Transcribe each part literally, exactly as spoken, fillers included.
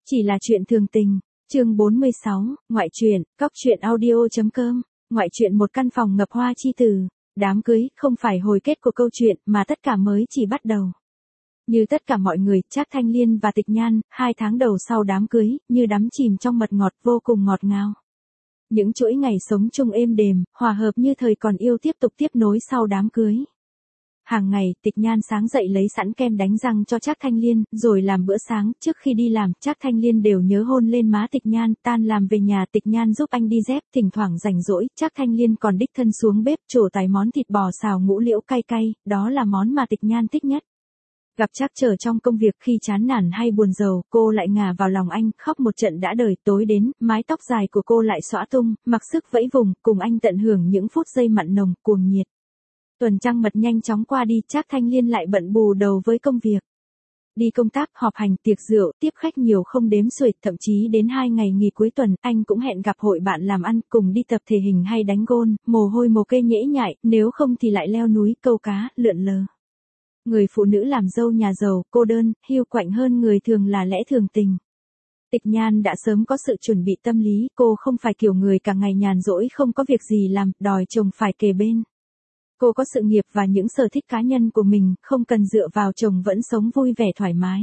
Chỉ là chuyện thường tình. Chương bốn mươi sáu, ngoại truyện, cóc truyện audio chấm com, ngoại truyện một căn phòng ngập hoa chi từ. Đám cưới không phải hồi kết của câu chuyện mà tất cả mới chỉ bắt đầu. Như tất cả mọi người, Trác Thanh Liên và Tịch Nhan, hai tháng đầu sau đám cưới, như đắm chìm trong mật ngọt vô cùng ngọt ngào. Những chuỗi ngày sống chung êm đềm, hòa hợp như thời còn yêu tiếp tục tiếp nối sau đám cưới. Hàng ngày, Tịch Nhan sáng dậy lấy sẵn kem đánh răng cho Trác Thanh Liên, rồi làm bữa sáng, trước khi đi làm, Trác Thanh Liên đều nhớ hôn lên má Tịch Nhan, tan làm về nhà Tịch Nhan giúp anh đi dép, thỉnh thoảng rảnh rỗi, Trác Thanh Liên còn đích thân xuống bếp trổ tài món thịt bò xào ngũ liễu cay cay, đó là món mà Tịch Nhan thích nhất. Gặp Trác Trở trong công việc khi chán nản hay buồn rầu, cô lại ngả vào lòng anh, khóc một trận đã đời, tối đến, mái tóc dài của cô lại xõa tung, mặc sức vẫy vùng, cùng anh tận hưởng những phút giây mặn nồng, cuồng nhiệt. Tuần trăng mật nhanh chóng qua đi, Trác Thanh Liên lại bận bù đầu với công việc. Đi công tác, họp hành, tiệc rượu, tiếp khách nhiều không đếm xuể, thậm chí đến hai ngày nghỉ cuối tuần, anh cũng hẹn gặp hội bạn làm ăn, cùng đi tập thể hình hay đánh gôn, mồ hôi mồ kê nhễ nhại, nếu không thì lại leo núi, câu cá, lượn lờ. Người phụ nữ làm dâu nhà giàu, cô đơn, hiu quạnh hơn người thường là lẽ thường tình. Tịch Nhan đã sớm có sự chuẩn bị tâm lý, cô không phải kiểu người cả ngày nhàn rỗi không có việc gì làm, đòi chồng phải kề bên. Cô có sự nghiệp và những sở thích cá nhân của mình, không cần dựa vào chồng vẫn sống vui vẻ thoải mái.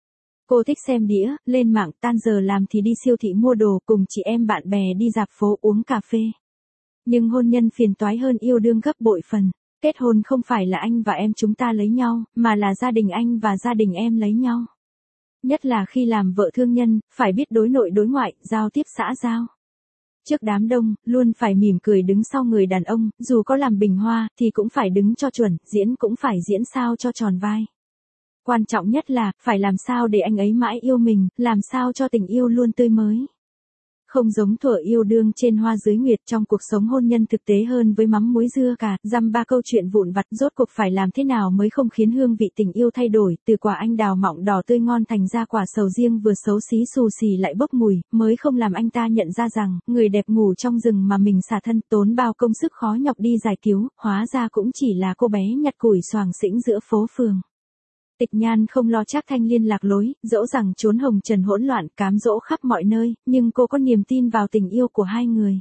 Cô thích xem đĩa, lên mạng, tan giờ làm thì đi siêu thị mua đồ, cùng chị em bạn bè đi dạp phố uống cà phê. Nhưng hôn nhân phiền toái hơn yêu đương gấp bội phần. Kết hôn không phải là anh và em chúng ta lấy nhau, mà là gia đình anh và gia đình em lấy nhau. Nhất là khi làm vợ thương nhân, phải biết đối nội đối ngoại, giao tiếp xã giao. Trước đám đông, luôn phải mỉm cười đứng sau người đàn ông, dù có làm bình hoa, thì cũng phải đứng cho chuẩn, diễn cũng phải diễn sao cho tròn vai. Quan trọng nhất là, phải làm sao để anh ấy mãi yêu mình, làm sao cho tình yêu luôn tươi mới. Không giống thuở yêu đương trên hoa dưới nguyệt, trong cuộc sống hôn nhân thực tế hơn với mắm muối dưa cà, dăm ba câu chuyện vụn vặt, rốt cuộc phải làm thế nào mới không khiến hương vị tình yêu thay đổi, từ quả anh đào mọng đỏ tươi ngon thành ra quả sầu riêng vừa xấu xí xù xì lại bốc mùi, mới không làm anh ta nhận ra rằng, người đẹp ngủ trong rừng mà mình xả thân, tốn bao công sức khó nhọc đi giải cứu, hóa ra cũng chỉ là cô bé nhặt củi xoàng xĩnh giữa phố phường. Tịch Nhan không lo Trác Thanh Liên lạc lối, dẫu rằng chốn hồng trần hỗn loạn, cám dỗ khắp mọi nơi, nhưng cô có niềm tin vào tình yêu của hai người.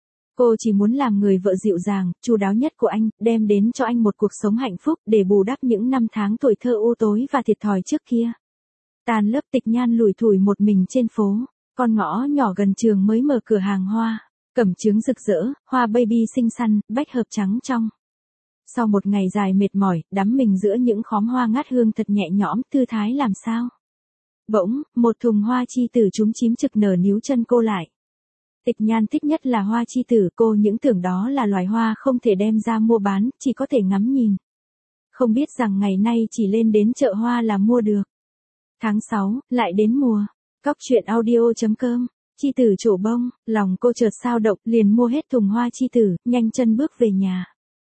Cô chỉ muốn làm người vợ dịu dàng, chu đáo nhất của anh, đem đến cho anh một cuộc sống hạnh phúc để bù đắp những năm tháng tuổi thơ u tối và thiệt thòi trước kia. Tàn lớp Tịch Nhan lủi thủi một mình trên phố, con ngõ nhỏ gần trường mới mở cửa hàng hoa, cẩm chướng rực rỡ, hoa baby xinh xắn, bách hợp trắng trong. Sau một ngày dài mệt mỏi, đắm mình giữa những khóm hoa ngát hương thật nhẹ nhõm, thư thái làm sao. Bỗng, một thùng hoa chi tử chúm chím trực nở níu chân cô lại. Tịch Nhan thích nhất là hoa chi tử, cô những tưởng đó là loài hoa không thể đem ra mua bán, chỉ có thể ngắm nhìn. Không biết rằng ngày nay chỉ lên đến chợ hoa là mua được. Tháng sáu, lại đến mùa. Cóc truyện audio chấm com, chi tử trổ bông, lòng cô chợt sao động, liền mua hết thùng hoa chi tử, nhanh chân bước về nhà.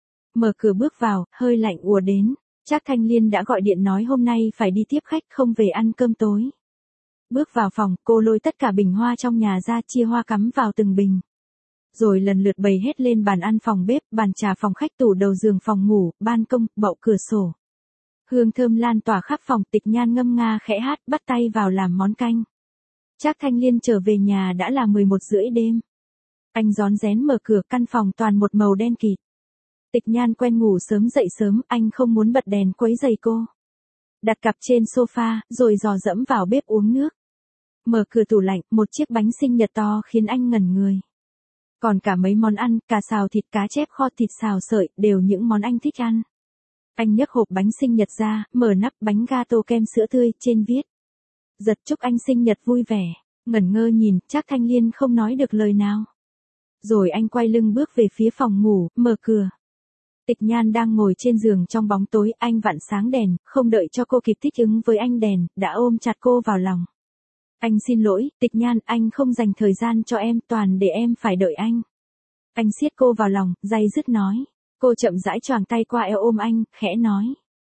Mở cửa bước vào, hơi lạnh ùa đến. Trác Thanh Liên đã gọi điện nói hôm nay phải đi tiếp khách không về ăn cơm tối. Bước vào phòng, cô lôi tất cả bình hoa trong nhà ra chia hoa cắm vào từng bình. Rồi lần lượt bày hết lên bàn ăn phòng bếp, bàn trà phòng khách, tủ đầu giường phòng ngủ, ban công, bậu cửa sổ. Hương thơm lan tỏa khắp phòng, Tịch Nhan ngâm nga khẽ hát, bắt tay vào làm món canh. Trác Thanh Liên trở về nhà đã là mười một rưỡi đêm. Anh rón rén mở cửa, căn phòng toàn một màu đen kịt. Tịch Nhan quen ngủ sớm dậy sớm, anh không muốn bật đèn quấy rầy cô. Đặt cặp trên sofa, rồi dò dẫm vào bếp uống nước. Mở cửa tủ lạnh, một chiếc bánh sinh nhật to khiến anh ngẩn người. Còn cả mấy món ăn, cà xào thịt, cá chép kho, thịt xào sợi, đều những món anh thích ăn. Anh nhấc hộp bánh sinh nhật ra, mở nắp, bánh gato kem sữa tươi, trên viết. Giật chúc anh sinh nhật vui vẻ. Ngẩn ngơ nhìn, Trác Thanh Liên không nói được lời nào. Rồi anh quay lưng bước về phía phòng ngủ, mở cửa. Tịch Nhan đang ngồi trên giường trong bóng tối, anh vặn sáng đèn, không đợi cho cô kịp thích ứng với ánh đèn, đã ôm chặt cô vào lòng. Anh xin lỗi, Tịch Nhan, anh không dành thời gian cho em, toàn để em phải đợi anh. Anh siết cô vào lòng, day dứt nói. Cô chậm rãi choàng tay qua eo ôm anh, khẽ nói.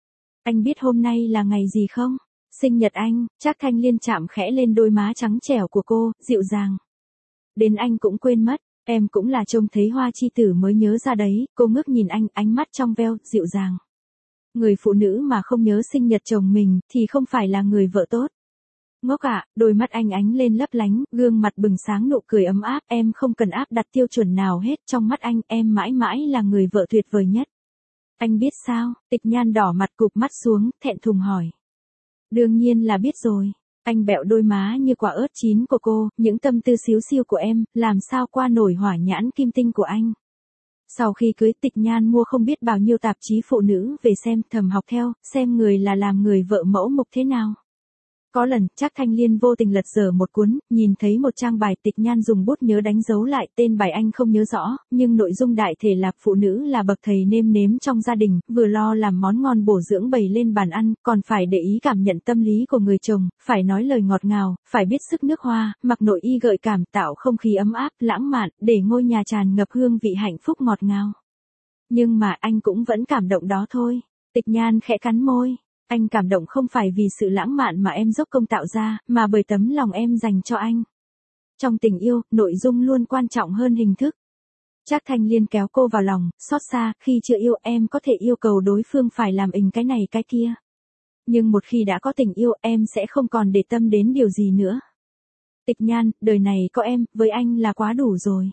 Anh biết hôm nay là ngày gì không? Sinh nhật anh. Trác Thanh Liên chạm khẽ lên đôi má trắng trẻo của cô, dịu dàng. Đến anh cũng quên mất. Em cũng là trông thấy hoa chi tử mới nhớ ra đấy, cô ngước nhìn anh, ánh mắt trong veo, dịu dàng. Người phụ nữ mà không nhớ sinh nhật chồng mình, thì không phải là người vợ tốt. Ngốc ạ, đôi mắt anh ánh lên lấp lánh, gương mặt bừng sáng nụ cười ấm áp, em không cần áp đặt tiêu chuẩn nào hết, trong mắt anh, em mãi mãi là người vợ tuyệt vời nhất. Anh biết sao? Tịch Nhan đỏ mặt cụp mắt xuống, thẹn thùng hỏi. Đương nhiên là biết rồi. Anh bẹo đôi má như quả ớt chín của cô, những tâm tư xíu xiu của em, làm sao qua nổi hỏa nhãn kim tinh của anh. Sau khi cưới, Tịch Nhan mua không biết bao nhiêu tạp chí phụ nữ về xem, thầm học theo, xem người là làm người vợ mẫu mực thế nào. Có lần, Trác Thanh Liên vô tình lật dở một cuốn, nhìn thấy một trang bài, Tịch Nhan dùng bút nhớ đánh dấu lại, tên bài anh không nhớ rõ, nhưng nội dung đại thể là phụ nữ là bậc thầy nêm nếm trong gia đình, vừa lo làm món ngon bổ dưỡng bày lên bàn ăn, còn phải để ý cảm nhận tâm lý của người chồng, phải nói lời ngọt ngào, phải biết sức nước hoa, mặc nội y gợi cảm, tạo không khí ấm áp, lãng mạn, để ngôi nhà tràn ngập hương vị hạnh phúc ngọt ngào. Nhưng mà anh cũng vẫn cảm động đó thôi. Tịch Nhan khẽ cắn môi. Anh cảm động không phải vì sự lãng mạn mà em dốc công tạo ra, mà bởi tấm lòng em dành cho anh. Trong tình yêu, nội dung luôn quan trọng hơn hình thức. Trác Thanh Liên kéo cô vào lòng, xót xa, khi chưa yêu em có thể yêu cầu đối phương phải làm ình cái này cái kia. Nhưng một khi đã có tình yêu, em sẽ không còn để tâm đến điều gì nữa. Tịch Nhan, đời này có em, với anh là quá đủ rồi.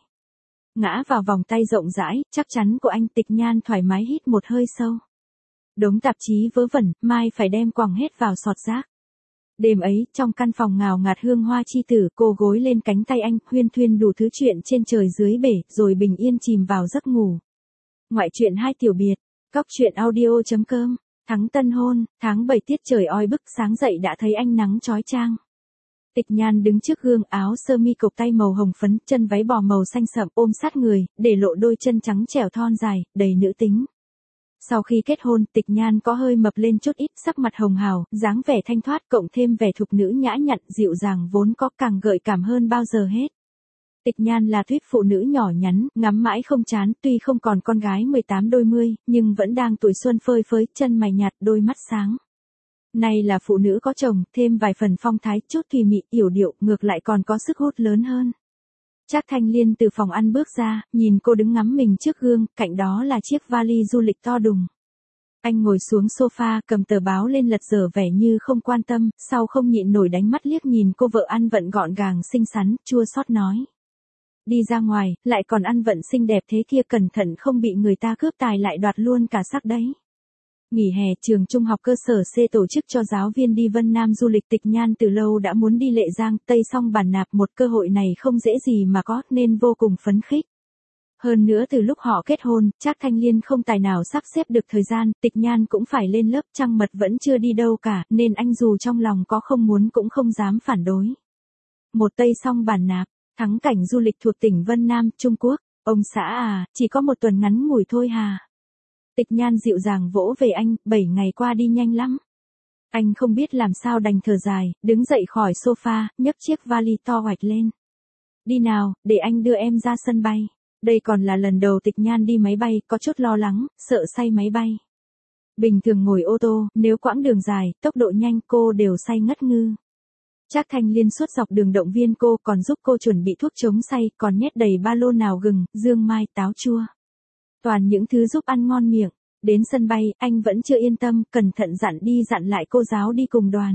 Ngã vào vòng tay rộng rãi, chắc chắn của anh, Tịch Nhan thoải mái hít một hơi sâu. Đống tạp chí vớ vẩn, mai phải đem quẳng hết vào sọt rác. Đêm ấy, trong căn phòng ngào ngạt hương hoa chi tử, cô gối lên cánh tay anh, huyên thuyên đủ thứ chuyện trên trời dưới bể, rồi bình yên chìm vào giấc ngủ. Ngoại truyện hai tiểu biệt, cóc truyện audio chấm com, tháng tân hôn, tháng bảy tiết trời oi bức, sáng dậy đã thấy ánh nắng chói chang. Tịch Nhan đứng trước gương, áo sơ mi cộc tay màu hồng phấn, chân váy bò màu xanh sậm ôm sát người, để lộ đôi chân trắng trẻo thon dài, đầy nữ tính. Sau khi kết hôn, Tịch Nhan có hơi mập lên chút ít, sắc mặt hồng hào, dáng vẻ thanh thoát cộng thêm vẻ thục nữ nhã nhặn, dịu dàng vốn có càng gợi cảm hơn bao giờ hết. Tịch Nhan là tuyết phụ nữ nhỏ nhắn, ngắm mãi không chán, tuy không còn con gái mười tám đôi mươi, nhưng vẫn đang tuổi xuân phơi phới, chân mày nhạt, đôi mắt sáng. Này là phụ nữ có chồng, thêm vài phần phong thái, chút kỳ mị, yểu điệu, ngược lại còn có sức hút lớn hơn. Trác Thanh Liên từ phòng ăn bước ra, nhìn cô đứng ngắm mình trước gương, cạnh đó là chiếc vali du lịch to đùng. Anh ngồi xuống sofa, cầm tờ báo lên lật dở vẻ như không quan tâm, sau không nhịn nổi đánh mắt liếc nhìn cô vợ ăn vận gọn gàng xinh xắn, chua xót nói. Đi ra ngoài, lại còn ăn vận xinh đẹp thế kia, cẩn thận không bị người ta cướp tài lại đoạt luôn cả sắc đấy. Nghỉ hè, trường trung học cơ sở C tổ chức cho giáo viên đi Vân Nam du lịch. Tịch Nhan từ lâu đã muốn đi Lệ Giang, Tây Song Bản Nạp, một cơ hội này không dễ gì mà có, nên vô cùng phấn khích. Hơn nữa từ lúc họ kết hôn, Trác Thanh Liên không tài nào sắp xếp được thời gian, Tịch Nhan cũng phải lên lớp, trăng mật vẫn chưa đi đâu cả, nên anh dù trong lòng có không muốn cũng không dám phản đối. Một Tây Song Bản Nạp, thắng cảnh du lịch thuộc tỉnh Vân Nam, Trung Quốc. Ông xã à, chỉ có một tuần ngắn ngủi thôi hà. Tịch Nhan dịu dàng vỗ về anh, bảy ngày qua đi nhanh lắm. Anh không biết làm sao đành thở dài, đứng dậy khỏi sofa, nhấc chiếc vali to hoạch lên. Đi nào, để anh đưa em ra sân bay. Đây còn là lần đầu Tịch Nhan đi máy bay, có chút lo lắng, sợ say máy bay. Bình thường ngồi ô tô, nếu quãng đường dài, tốc độ nhanh cô đều say ngất ngư. Trác Thanh Liên suốt dọc đường động viên cô, còn giúp cô chuẩn bị thuốc chống say, còn nhét đầy ba lô nào gừng, dương mai, táo chua. Toàn những thứ giúp ăn ngon miệng. Đến sân bay, anh vẫn chưa yên tâm, cẩn thận dặn đi dặn lại cô giáo đi cùng đoàn.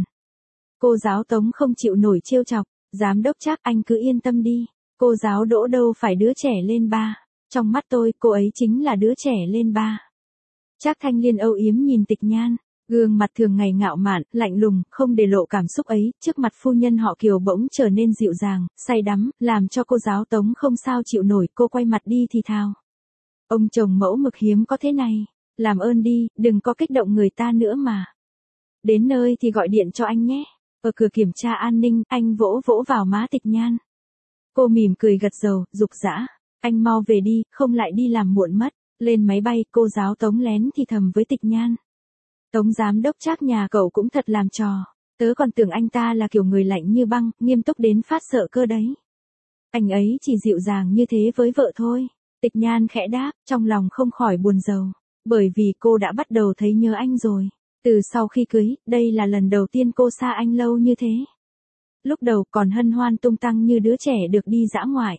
Cô giáo Tống không chịu nổi trêu chọc, giám đốc Trác, anh cứ yên tâm đi. Cô giáo Đỗ đâu phải đứa trẻ lên ba. Trong mắt tôi, cô ấy chính là đứa trẻ lên ba. Trác Thanh Liên âu yếm nhìn Tịch Nhan, gương mặt thường ngày ngạo mạn, lạnh lùng, không để lộ cảm xúc ấy, trước mặt phu nhân họ Kiều bỗng trở nên dịu dàng, say đắm, làm cho cô giáo Tống không sao chịu nổi, cô quay mặt đi thì thào. Ông chồng mẫu mực hiếm có thế này. Làm ơn đi, đừng có kích động người ta nữa mà. Đến nơi thì gọi điện cho anh nhé. Ở cửa kiểm tra an ninh, anh vỗ vỗ vào má Tịch Nhan. Cô mỉm cười gật đầu, giục giã. Anh mau về đi, không lại đi làm muộn mất. Lên máy bay, cô giáo Tống lén thì thầm với Tịch Nhan. Tống giám đốc Trác nhà cậu cũng thật làm trò. Tớ còn tưởng anh ta là kiểu người lạnh như băng, nghiêm túc đến phát sợ cơ đấy. Anh ấy chỉ dịu dàng như thế với vợ thôi. Tịch Nhan khẽ đáp, trong lòng không khỏi buồn rầu. Bởi vì cô đã bắt đầu thấy nhớ anh rồi. Từ sau khi cưới, đây là lần đầu tiên cô xa anh lâu như thế. Lúc đầu còn hân hoan tung tăng như đứa trẻ được đi dã ngoại.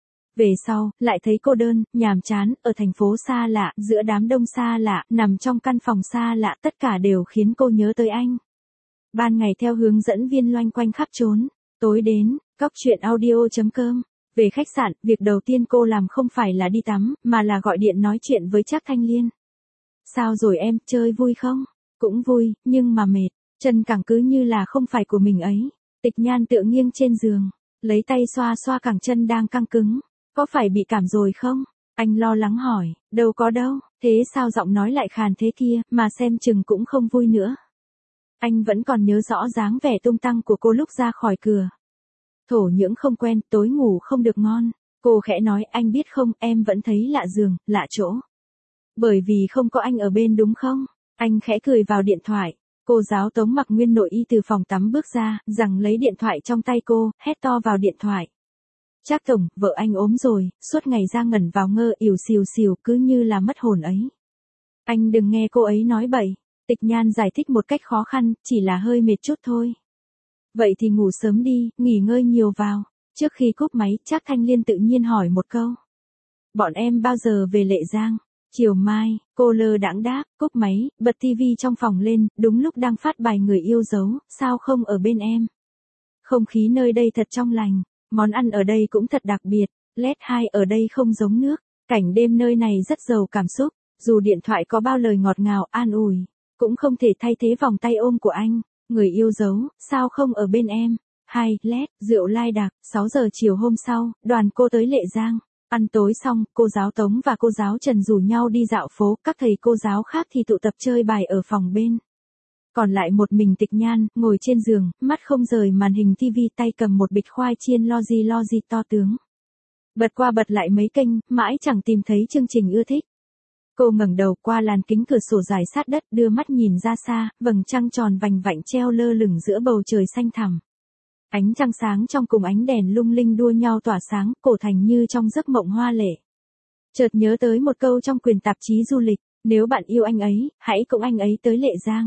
Về sau, lại thấy cô đơn, nhàm chán, ở thành phố xa lạ, giữa đám đông xa lạ, nằm trong căn phòng xa lạ, tất cả đều khiến cô nhớ tới anh. Ban ngày theo hướng dẫn viên loanh quanh khắp trốn, tối đến, cóc truyện audio chấm com. Về khách sạn, việc đầu tiên cô làm không phải là đi tắm, mà là gọi điện nói chuyện với Trác Thanh Liên. Sao rồi em, chơi vui không? Cũng vui, nhưng mà mệt, chân cẳng cứ như là không phải của mình ấy. Tịch Nhan tựa nghiêng trên giường, lấy tay xoa xoa cẳng chân đang căng cứng. Có phải bị cảm rồi không? Anh lo lắng hỏi, đâu có đâu, thế sao giọng nói lại khàn thế kia, mà xem chừng cũng không vui nữa. Anh vẫn còn nhớ rõ dáng vẻ tung tăng của cô lúc ra khỏi cửa. Thổ nhưỡng không quen, tối ngủ không được ngon. Cô khẽ nói, anh biết không, em vẫn thấy lạ giường, lạ chỗ. Bởi vì không có anh ở bên đúng không? Anh khẽ cười vào điện thoại. Cô giáo Tống mặc nguyên nội y từ phòng tắm bước ra, rằng lấy điện thoại trong tay cô, hét to vào điện thoại. Trác tổng, vợ anh ốm rồi, suốt ngày ra ngẩn vào ngơ ỉu xìu xìu cứ như là mất hồn ấy. Anh đừng nghe cô ấy nói bậy. Tịch Nhan giải thích một cách khó khăn, chỉ là hơi mệt chút thôi. Vậy thì ngủ sớm đi, nghỉ ngơi nhiều vào. Trước khi cúp máy, Trác Thanh Liên tự nhiên hỏi một câu. Bọn em bao giờ về Lệ Giang? Chiều mai, cô lơ đãng đáp, cúp máy, bật tivi trong phòng lên, đúng lúc đang phát bài Người yêu dấu, sao không ở bên em? Không khí nơi đây thật trong lành, món ăn ở đây cũng thật đặc biệt, led hai ở đây không giống nước, cảnh đêm nơi này rất giàu cảm xúc, dù điện thoại có bao lời ngọt ngào an ủi, cũng không thể thay thế vòng tay ôm của anh. Người yêu dấu, sao không ở bên em? Hai, led, rượu lai đặc, sáu giờ chiều hôm sau, đoàn cô tới Lệ Giang. Ăn tối xong, cô giáo Tống và cô giáo Trần rủ nhau đi dạo phố, các thầy cô giáo khác thì tụ tập chơi bài ở phòng bên. Còn lại một mình Tịch Nhan, ngồi trên giường, mắt không rời màn hình tivi, tay cầm một bịch khoai chiên lo gì lo gì to tướng. Bật qua bật lại mấy kênh, mãi chẳng tìm thấy chương trình ưa thích. Cô ngẩng đầu qua làn kính cửa sổ dài sát đất, đưa mắt nhìn ra xa, vầng trăng tròn vành vạnh treo lơ lửng giữa bầu trời xanh thẳm. Ánh trăng sáng trong cùng ánh đèn lung linh đua nhau tỏa sáng, cổ thành như trong giấc mộng hoa lệ. Chợt nhớ tới một câu trong quyển tạp chí du lịch, nếu bạn yêu anh ấy, hãy cùng anh ấy tới Lệ Giang.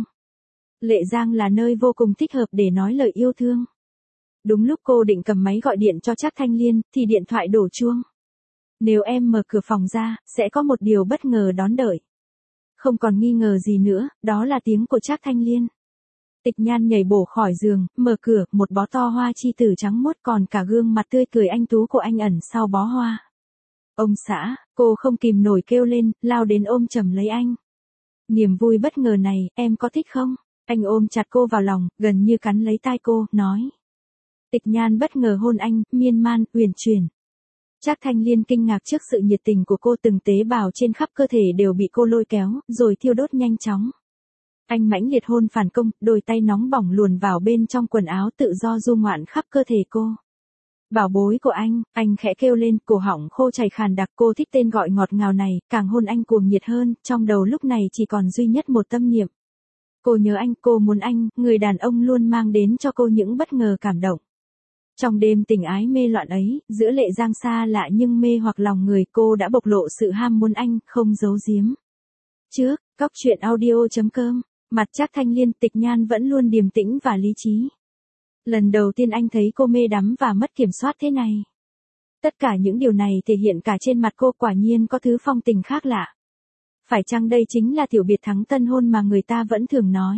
Lệ Giang là nơi vô cùng thích hợp để nói lời yêu thương. Đúng lúc cô định cầm máy gọi điện cho Trác Thanh Liên, thì điện thoại đổ chuông. Nếu em mở cửa phòng ra, sẽ có một điều bất ngờ đón đợi. Không còn nghi ngờ gì nữa, đó là tiếng của Trác Thanh Liên. Tịch Nhan nhảy bổ khỏi giường, mở cửa, một bó to hoa chi tử trắng muốt, còn cả gương mặt tươi cười anh tú của anh ẩn sau bó hoa. Ông xã, cô không kìm nổi kêu lên, lao đến ôm chầm lấy anh. Niềm vui bất ngờ này, em có thích không? Anh ôm chặt cô vào lòng, gần như cắn lấy tai cô, nói. Tịch Nhan bất ngờ hôn anh, miên man, uyển chuyển. Trác Thanh Liên kinh ngạc trước sự nhiệt tình của cô, từng tế bào trên khắp cơ thể đều bị cô lôi kéo, rồi thiêu đốt nhanh chóng. Anh mãnh liệt hôn phản công, đôi tay nóng bỏng luồn vào bên trong quần áo tự do du ngoạn khắp cơ thể cô. Bảo bối của anh, anh khẽ kêu lên, cổ họng khô chảy khàn đặc. Cô thích tên gọi ngọt ngào này, càng hôn anh cuồng nhiệt hơn, trong đầu lúc này chỉ còn duy nhất một tâm niệm. Cô nhớ anh, cô muốn anh, người đàn ông luôn mang đến cho cô những bất ngờ cảm động. Trong đêm tình ái mê loạn ấy, giữa Lệ Giang xa lạ nhưng mê hoặc lòng người, cô đã bộc lộ sự ham muốn anh, không giấu giếm. Trước, cóc truyện audio chấm com, mặt Trác Thanh Liên, Tịch Nhan vẫn luôn điềm tĩnh và lý trí. Lần đầu tiên anh thấy cô mê đắm và mất kiểm soát thế này. Tất cả những điều này thể hiện cả trên mặt cô, quả nhiên có thứ phong tình khác lạ. Phải chăng đây chính là tiểu biệt thắng tân hôn mà người ta vẫn thường nói?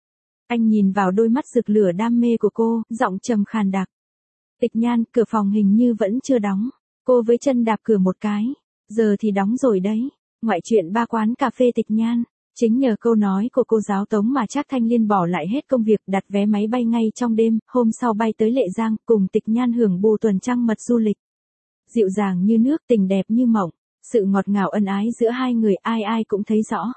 Anh nhìn vào đôi mắt rực lửa đam mê của cô, giọng trầm khàn đặc. Tịch Nhan, cửa phòng hình như vẫn chưa đóng. Cô với chân đạp cửa một cái. Giờ thì đóng rồi đấy. Ngoại truyện ba quán cà phê Tịch Nhan. Chính nhờ câu nói của cô giáo Tống mà Trác Thanh Liên bỏ lại hết công việc, đặt vé máy bay ngay trong đêm, hôm sau bay tới Lệ Giang, cùng Tịch Nhan hưởng bù tuần trăng mật du lịch. Dịu dàng như nước, tình đẹp như mộng. Sự ngọt ngào ân ái giữa hai người ai ai cũng thấy rõ.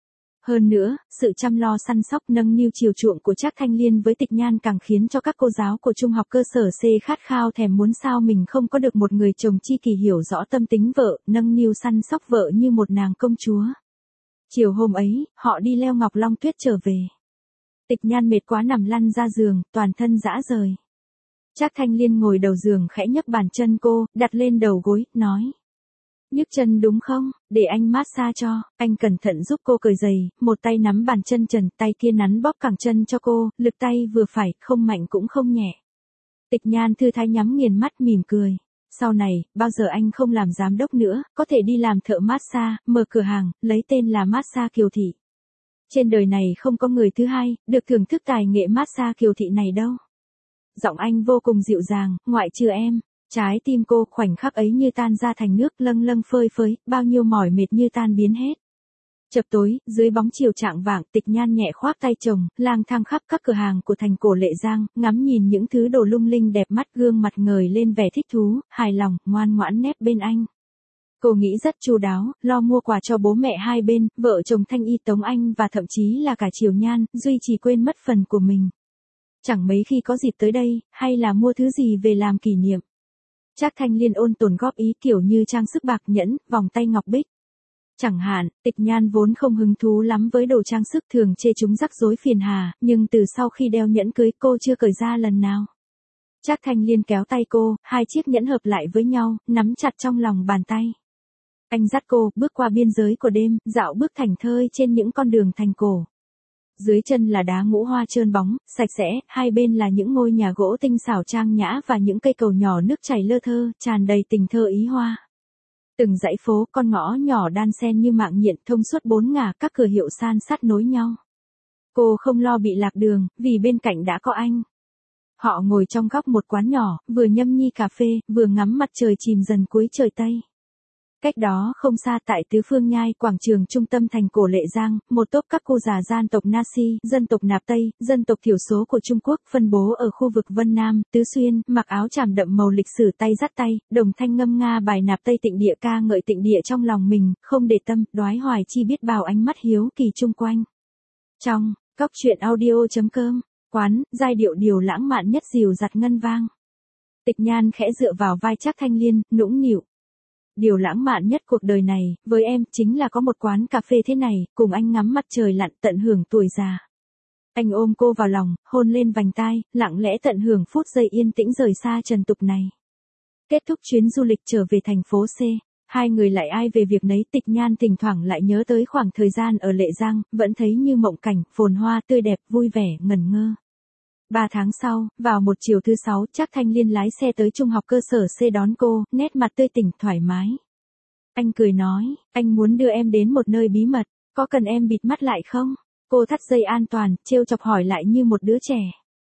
Hơn nữa, sự chăm lo săn sóc nâng niu chiều chuộng của Trác Thanh Liên với Tịch Nhan càng khiến cho các cô giáo của trung học cơ sở C khát khao thèm muốn sao mình không có được một người chồng chi kỷ hiểu rõ tâm tính vợ, nâng niu săn sóc vợ như một nàng công chúa. Chiều hôm ấy, họ đi leo Ngọc Long Tuyết trở về. Tịch Nhan mệt quá nằm lăn ra giường, toàn thân rã rời. Trác Thanh Liên ngồi đầu giường khẽ nhấc bàn chân cô, đặt lên đầu gối, nói. Nhức chân đúng không, để anh massage cho. Anh cẩn thận giúp cô cởi giày, một tay nắm bàn chân trần, tay kia nắn bóp cẳng chân cho cô, lực tay vừa phải, không mạnh cũng không nhẹ. Tịch Nhan thư thái nhắm nghiền mắt mỉm cười. Sau này, bao giờ anh không làm giám đốc nữa, có thể đi làm thợ massage, mở cửa hàng, lấy tên là Massage Kiều Thị. Trên đời này không có người thứ hai, được thưởng thức tài nghệ massage kiều thị này đâu. Giọng anh vô cùng dịu dàng, ngoại trừ em. Trái tim cô khoảnh khắc ấy như tan ra thành nước lâng lâng phơi phới, bao nhiêu mỏi mệt như tan biến hết. Chập tối, dưới bóng chiều chạng vạng, Tịch Nhan nhẹ khoác tay chồng, lang thang khắp các cửa hàng của thành cổ Lệ Giang, ngắm nhìn những thứ đồ lung linh đẹp mắt, gương mặt ngời lên vẻ thích thú, hài lòng, ngoan ngoãn nép bên anh. Cô nghĩ rất chu đáo, lo mua quà cho bố mẹ hai bên, vợ chồng Thanh Y Tống Anh và thậm chí là cả Triều Nhan, duy chỉ quên mất phần của mình. Chẳng mấy khi có dịp tới đây, hay là mua thứ gì về làm kỷ niệm. Trác Thanh Liên ôn tồn góp ý kiểu như trang sức bạc nhẫn, vòng tay ngọc bích. Chẳng hạn, Tịch Nhan vốn không hứng thú lắm với đồ trang sức, thường chê chúng rắc rối phiền hà, nhưng từ sau khi đeo nhẫn cưới cô chưa cởi ra lần nào. Trác Thanh Liên kéo tay cô, hai chiếc nhẫn hợp lại với nhau, nắm chặt trong lòng bàn tay. Anh dắt cô, bước qua biên giới của đêm, dạo bước thảnh thơi trên những con đường thành cổ. Dưới chân là đá ngũ hoa trơn bóng, sạch sẽ, hai bên là những ngôi nhà gỗ tinh xảo trang nhã và những cây cầu nhỏ nước chảy lơ thơ, tràn đầy tình thơ ý hoa. Từng dãy phố, con ngõ nhỏ đan xen như mạng nhện, thông suốt bốn ngả, các cửa hiệu san sát nối nhau. Cô không lo bị lạc đường, vì bên cạnh đã có anh. Họ ngồi trong góc một quán nhỏ, vừa nhâm nhi cà phê, vừa ngắm mặt trời chìm dần cuối trời Tây. Cách đó không xa tại Tứ Phương Nhai, quảng trường trung tâm thành cổ Lệ Giang, một tốp các cô già gian tộc Nasi, dân tộc Nạp Tây, dân tộc thiểu số của Trung Quốc, phân bố ở khu vực Vân Nam, Tứ Xuyên, mặc áo tràm đậm màu lịch sử, tay dắt tay, đồng thanh ngâm nga bài Nạp Tây tịnh địa, ca ngợi tịnh địa trong lòng mình, không để tâm, đoái hoài chi biết bao ánh mắt hiếu kỳ chung quanh. Trong Cóc Truyện Audio chấm com, quán, giai điệu điều lãng mạn nhất dìu dặt ngân vang. Tịch Nhan khẽ dựa vào vai Trác Thanh Liên, nũng nịu. Điều lãng mạn nhất cuộc đời này, với em, chính là có một quán cà phê thế này, cùng anh ngắm mặt trời lặn, tận hưởng tuổi già. Anh ôm cô vào lòng, hôn lên vành tai, lặng lẽ tận hưởng phút giây yên tĩnh rời xa trần tục này. Kết thúc chuyến du lịch trở về thành phố C, hai người lại ai về việc nấy. Tịch Nhan thỉnh thoảng lại nhớ tới khoảng thời gian ở Lệ Giang, vẫn thấy như mộng cảnh, phồn hoa, tươi đẹp, vui vẻ, ngẩn ngơ. Ba tháng sau, vào một chiều thứ sáu, Trác Thanh Liên lái xe tới trung học cơ sở C đón cô, nét mặt tươi tỉnh, thoải mái. Anh cười nói, anh muốn đưa em đến một nơi bí mật, có cần em bịt mắt lại không? Cô thắt dây an toàn, trêu chọc hỏi lại như một đứa trẻ.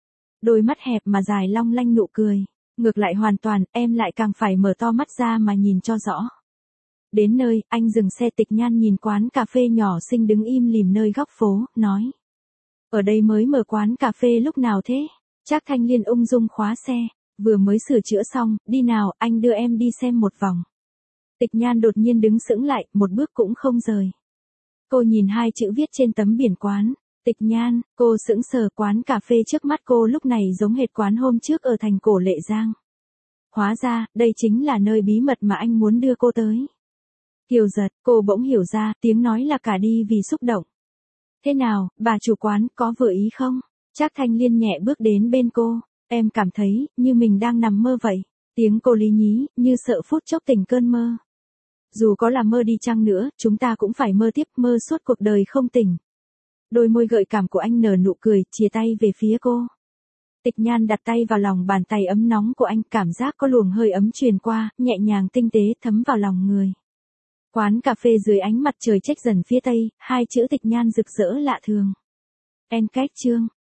Đôi mắt hẹp mà dài long lanh nụ cười. Ngược lại hoàn toàn, em lại càng phải mở to mắt ra mà nhìn cho rõ. Đến nơi, anh dừng xe. Tịch Nhan nhìn quán cà phê nhỏ xinh đứng im lìm nơi góc phố, nói. Ở đây mới mở quán cà phê lúc nào thế? Trác Thanh Liên ung dung khóa xe, vừa mới sửa chữa xong, đi nào, anh đưa em đi xem một vòng. Tịch Nhan đột nhiên đứng sững lại, một bước cũng không rời. Cô nhìn hai chữ viết trên tấm biển quán. Tịch Nhan, cô sững sờ. Quán cà phê trước mắt cô lúc này giống hệt quán hôm trước ở thành cổ Lệ Giang. Hóa ra, đây chính là nơi bí mật mà anh muốn đưa cô tới. Kiều giật, cô bỗng hiểu ra, tiếng nói là cả đi vì xúc động. Thế nào, bà chủ quán, có vừa ý không? Trác Thanh Liên nhẹ bước đến bên cô. Em cảm thấy, như mình đang nằm mơ vậy. Tiếng cô lý nhí, như sợ phút chốc tỉnh cơn mơ. Dù có là mơ đi chăng nữa, chúng ta cũng phải mơ tiếp, mơ suốt cuộc đời không tỉnh. Đôi môi gợi cảm của anh nở nụ cười, chìa tay về phía cô. Tịch Nhan đặt tay vào lòng bàn tay ấm nóng của anh, cảm giác có luồng hơi ấm truyền qua, nhẹ nhàng tinh tế thấm vào lòng người. Quán cà phê dưới ánh mặt trời chếch dần phía tây, hai chữ Tịch Nhan rực rỡ lạ thường. En cách chương